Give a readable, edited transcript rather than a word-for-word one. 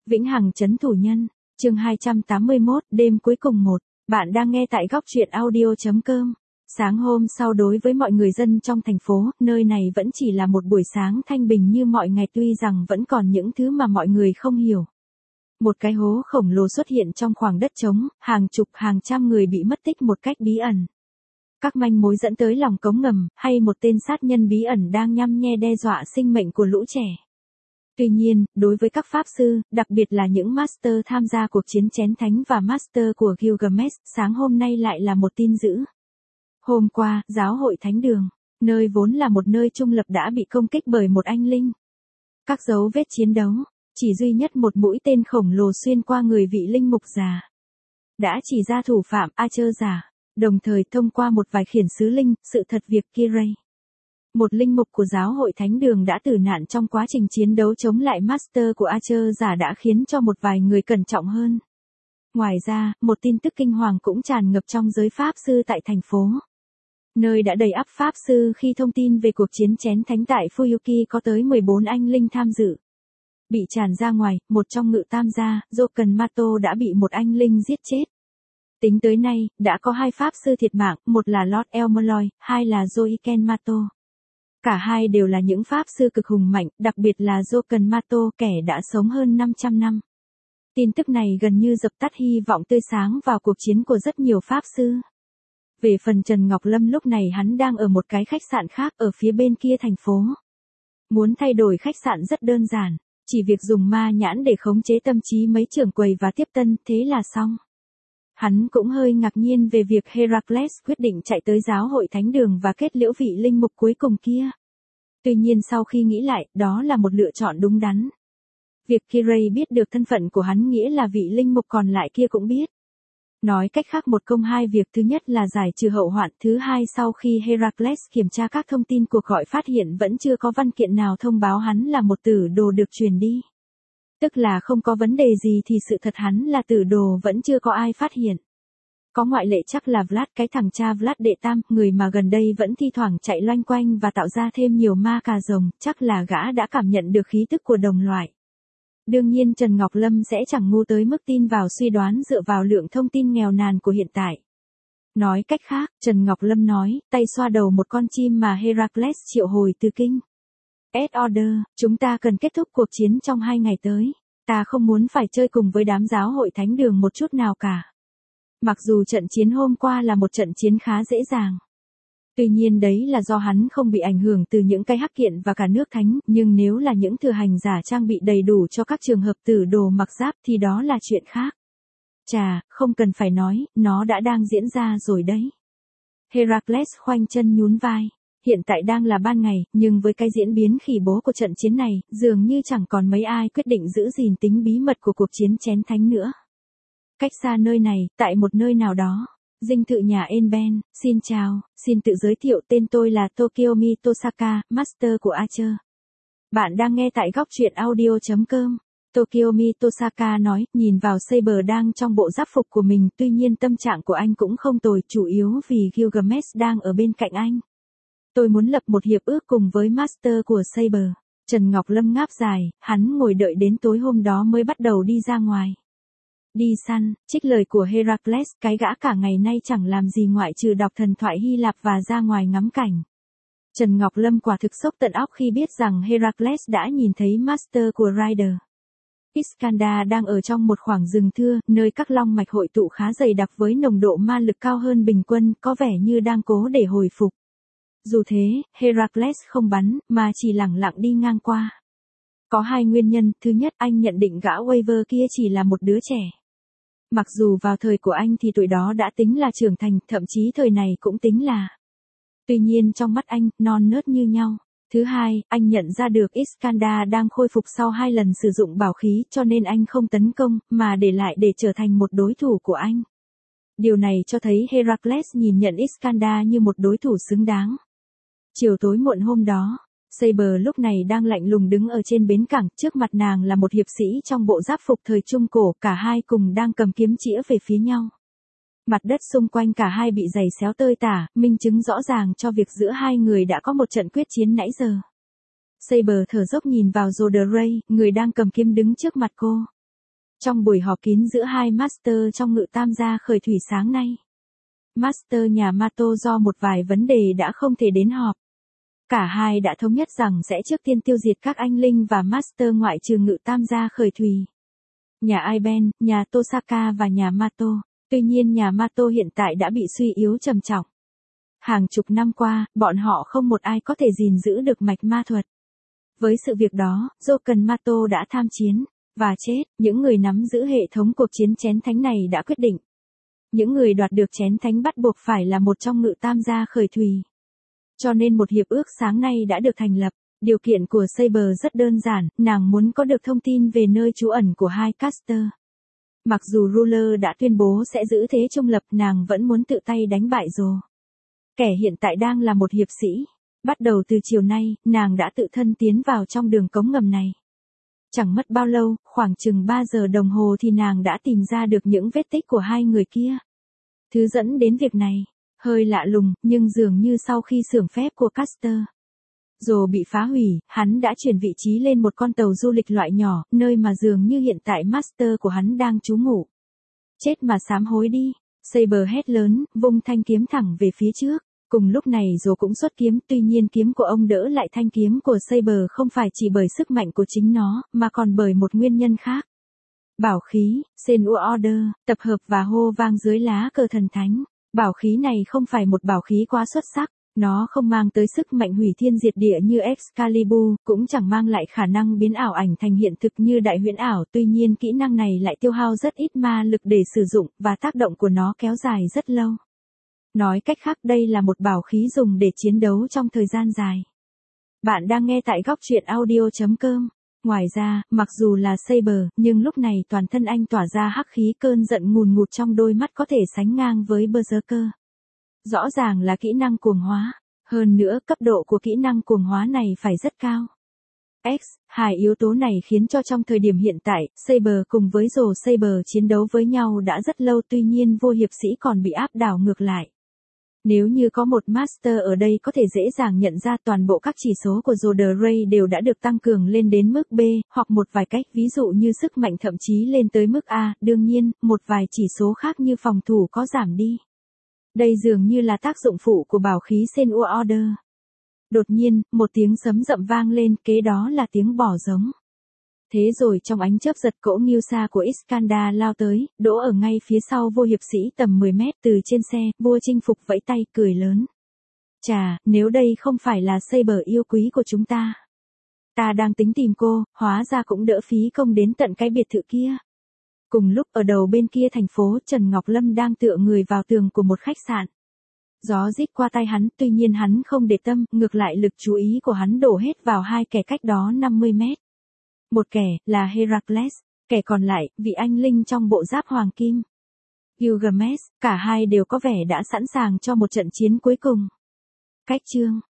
Vĩnh Hằng trấn thủ nhân, chương 281, đêm cuối cùng 1. Bạn đang nghe tại góc truyện audio.com. Sáng hôm sau đối với mọi người dân trong thành phố, nơi này vẫn chỉ là một buổi sáng thanh bình như mọi ngày, tuy rằng vẫn còn những thứ mà mọi người không hiểu. Một cái hố khổng lồ xuất hiện trong khoảng đất trống, hàng chục hàng trăm người bị mất tích một cách bí ẩn. Các manh mối dẫn tới lòng cống ngầm, hay một tên sát nhân bí ẩn đang nhăm nhe đe dọa sinh mệnh của lũ trẻ. Tuy nhiên, đối với các pháp sư, đặc biệt là những master tham gia cuộc chiến chén thánh và master của Gilgamesh, sáng hôm nay lại là một tin dữ. Hôm qua, giáo hội thánh đường, nơi vốn là một nơi trung lập đã bị công kích bởi một anh linh. Các dấu vết chiến đấu, chỉ duy nhất một mũi tên khổng lồ xuyên qua người vị linh mục già, đã chỉ ra thủ phạm Archer giả, đồng thời thông qua một vài khiển sứ linh, sự thật việc Kirei, một linh mục của giáo hội thánh đường đã tử nạn trong quá trình chiến đấu chống lại master của Archer giả đã khiến cho một vài người cẩn trọng hơn. Ngoài ra, một tin tức kinh hoàng cũng tràn ngập trong giới pháp sư tại thành phố, nơi đã đầy ắp pháp sư khi thông tin về cuộc chiến chén thánh tại Fuyuki có tới 14 anh linh tham dự. Bị tràn ra ngoài, một trong ngự tam gia, Joken Mato đã bị một anh linh giết chết. Tính tới nay, đã có 2 pháp sư thiệt mạng, một là Lord Elmoloy, 2 là Joiken Mato. Cả hai đều là những pháp sư cực hùng mạnh, đặc biệt là Joken Mato, kẻ đã sống hơn 500 năm. Tin tức này gần như dập tắt hy vọng tươi sáng vào cuộc chiến của rất nhiều pháp sư. Về phần Trần Ngọc Lâm, lúc này hắn đang ở một cái khách sạn khác ở phía bên kia thành phố. Muốn thay đổi khách sạn rất đơn giản, chỉ việc dùng ma nhãn để khống chế tâm trí mấy trưởng quầy và tiếp tân, thế là xong. Hắn cũng hơi ngạc nhiên về việc Heracles quyết định chạy tới giáo hội thánh đường và kết liễu vị linh mục cuối cùng kia. Tuy nhiên sau khi nghĩ lại, đó là một lựa chọn đúng đắn. Việc Kirei biết được thân phận của hắn nghĩa là vị linh mục còn lại kia cũng biết. Nói cách khác, một công hai việc, thứ nhất là giải trừ hậu hoạn, thứ hai sau khi Heracles kiểm tra các thông tin cuộc gọi phát hiện vẫn chưa có văn kiện nào thông báo hắn là một tử đồ được truyền đi. Tức là không có vấn đề gì thì sự thật hắn là tử đồ vẫn chưa có ai phát hiện. Có ngoại lệ chắc là Vlad, cái thằng cha Vlad đệ tam, người mà gần đây vẫn thi thoảng chạy loanh quanh và tạo ra thêm nhiều ma cà rồng, chắc là gã đã cảm nhận được khí tức của đồng loại. Đương nhiên Trần Ngọc Lâm sẽ chẳng ngu tới mức tin vào suy đoán dựa vào lượng thông tin nghèo nàn của hiện tại. Nói cách khác, Trần Ngọc Lâm nói, tay xoa đầu một con chim mà Heracles triệu hồi từ kinh. Order, chúng ta cần kết thúc cuộc chiến trong 2 ngày tới. Ta không muốn phải chơi cùng với đám giáo hội thánh đường một chút nào cả. Mặc dù trận chiến hôm qua là một trận chiến khá dễ dàng. Tuy nhiên đấy là do hắn không bị ảnh hưởng từ những cái hắc kiện và cả nước thánh, nhưng nếu là những thừa hành giả trang bị đầy đủ cho các trường hợp tử đồ mặc giáp thì đó là chuyện khác. Chà, không cần phải nói, nó đã đang diễn ra rồi đấy. Heracles khoanh chân nhún vai. Hiện tại đang là ban ngày, nhưng với cái diễn biến khỉ bố của trận chiến này, dường như chẳng còn mấy ai quyết định giữ gìn tính bí mật của cuộc chiến chén thánh nữa. Cách xa nơi này, tại một nơi nào đó, dinh thự nhà Enben, xin chào, xin tự giới thiệu, tên tôi là Tokiomi Tosaka, Master của Archer. Bạn đang nghe tại góc truyện audio.com. Tokiomi Tosaka nói, nhìn vào Saber đang trong bộ giáp phục của mình, tuy nhiên tâm trạng của anh cũng không tồi, chủ yếu vì Gilgamesh đang ở bên cạnh anh. Tôi muốn lập một hiệp ước cùng với Master của Saber. Trần Ngọc Lâm ngáp dài, hắn ngồi đợi đến tối hôm đó mới bắt đầu đi ra ngoài. Đi săn, trích lời của Heracles, cái gã cả ngày nay chẳng làm gì ngoại trừ đọc thần thoại Hy Lạp và ra ngoài ngắm cảnh. Trần Ngọc Lâm quả thực sốc tận óc khi biết rằng Heracles đã nhìn thấy Master của Rider. Iskandar đang ở trong một khoảng rừng thưa, nơi các long mạch hội tụ khá dày đặc với nồng độ ma lực cao hơn bình quân, có vẻ như đang cố để hồi phục. Dù thế, Heracles không bắn, mà chỉ lẳng lặng đi ngang qua. Có 2 nguyên nhân, thứ nhất, anh nhận định gã Waver kia chỉ là một đứa trẻ. Mặc dù vào thời của anh thì tuổi đó đã tính là trưởng thành, thậm chí thời này cũng tính là. Tuy nhiên trong mắt anh, non nớt như nhau. Thứ hai, anh nhận ra được Iskandar đang khôi phục sau 2 lần sử dụng bảo khí, cho nên anh không tấn công, mà để lại để trở thành một đối thủ của anh. Điều này cho thấy Heracles nhìn nhận Iskandar như một đối thủ xứng đáng. Chiều tối muộn hôm đó, Saber lúc này đang lạnh lùng đứng ở trên bến cảng, trước mặt nàng là một hiệp sĩ trong bộ giáp phục thời Trung Cổ, cả hai cùng đang cầm kiếm chĩa về phía nhau. Mặt đất xung quanh cả hai bị giày xéo tơi tả, minh chứng rõ ràng cho việc giữa hai người đã có một trận quyết chiến nãy giờ. Saber thở dốc nhìn vào Zoderray, người đang cầm kiếm đứng trước mặt cô. Trong buổi họp kín giữa hai Master trong Ngự Tam gia khởi thủy sáng nay, Master nhà Mato do một vài vấn đề đã không thể đến họp. Cả hai đã thống nhất rằng sẽ trước tiên tiêu diệt các anh linh và Master ngoại trừ Ngự Tam gia khởi thủy. Nhà Aiben, nhà Tosaka và nhà Mato. Tuy nhiên nhà Mato hiện tại đã bị suy yếu trầm trọng. Hàng chục năm qua, bọn họ không một ai có thể gìn giữ được mạch ma thuật. Với sự việc đó, Joken Mato đã tham chiến và chết. Những người nắm giữ hệ thống cuộc chiến chén thánh này đã quyết định. Những người đoạt được chén thánh bắt buộc phải là một trong Ngự Tam gia khởi thủy. Cho nên một hiệp ước sáng nay đã được thành lập. Điều kiện của Saber rất đơn giản, nàng muốn có được thông tin về nơi trú ẩn của hai caster. Mặc dù Ruler đã tuyên bố sẽ giữ thế trung lập, nàng vẫn muốn tự tay đánh bại Rồ. Kẻ hiện tại đang là một hiệp sĩ. Bắt đầu từ chiều nay, nàng đã tự thân tiến vào trong đường cống ngầm này. Chẳng mất bao lâu, khoảng chừng 3 giờ đồng hồ thì nàng đã tìm ra được những vết tích của hai người kia. Thứ dẫn đến việc này, hơi lạ lùng, nhưng dường như sau khi xưởng phép của caster Rồ bị phá hủy, hắn đã chuyển vị trí lên một con tàu du lịch loại nhỏ, nơi mà dường như hiện tại Master của hắn đang trú ngụ. Chết mà sám hối đi, Saber hét lớn, vung thanh kiếm thẳng về phía trước. Cùng lúc này Rồ cũng xuất kiếm, tuy nhiên kiếm của ông đỡ lại thanh kiếm của Saber không phải chỉ bởi sức mạnh của chính nó, mà còn bởi một nguyên nhân khác. Bảo khí, Senua Order, tập hợp và hô vang dưới lá cờ thần thánh. Bảo khí này không phải một bảo khí quá xuất sắc. Nó không mang tới sức mạnh hủy thiên diệt địa như Excalibur, cũng chẳng mang lại khả năng biến ảo ảnh thành hiện thực như đại huyễn ảo, tuy nhiên kỹ năng này lại tiêu hao rất ít ma lực để sử dụng, và tác động của nó kéo dài rất lâu. Nói cách khác, đây là một bảo khí dùng để chiến đấu trong thời gian dài. Bạn đang nghe tại góc truyện audio.com. Ngoài ra, mặc dù là Saber, nhưng lúc này toàn thân anh tỏa ra hắc khí, cơn giận ngùn ngụt trong đôi mắt có thể sánh ngang với Berserker. Rõ ràng là kỹ năng cuồng hóa. Hơn nữa, cấp độ của kỹ năng cuồng hóa này phải rất cao. Hai yếu tố này khiến cho trong thời điểm hiện tại, Saber cùng với Rồ Saber chiến đấu với nhau đã rất lâu, tuy nhiên vô hiệp sĩ còn bị áp đảo ngược lại. Nếu như có một Master ở đây có thể dễ dàng nhận ra toàn bộ các chỉ số của Rồ The Ray đều đã được tăng cường lên đến mức B, hoặc một vài cách, ví dụ như sức mạnh thậm chí lên tới mức A, đương nhiên, một vài chỉ số khác như phòng thủ có giảm đi. Đây dường như là tác dụng phụ của bảo khí Senua Order. Đột nhiên, một tiếng sấm rậm vang lên, kế đó là tiếng bò giống. Thế rồi trong ánh chớp giật, cỗ Ngưu-sa của Iskandar lao tới, đỗ ở ngay phía sau vô hiệp sĩ tầm 10 mét. Từ trên xe, vua chinh phục vẫy tay, cười lớn. Chà, nếu đây không phải là Saber yêu quý của chúng ta. Ta đang tính tìm cô, hóa ra cũng đỡ phí công đến tận cái biệt thự kia. Cùng lúc ở đầu bên kia thành phố, Trần Ngọc Lâm đang tựa người vào tường của một khách sạn. Gió rít qua tay hắn, tuy nhiên hắn không để tâm, ngược lại lực chú ý của hắn đổ hết vào hai kẻ cách đó 50 mét. Một kẻ, là Heracles, kẻ còn lại, vị anh linh trong bộ giáp hoàng kim. Gilgamesh, cả hai đều có vẻ đã sẵn sàng cho một trận chiến cuối cùng. Cách chương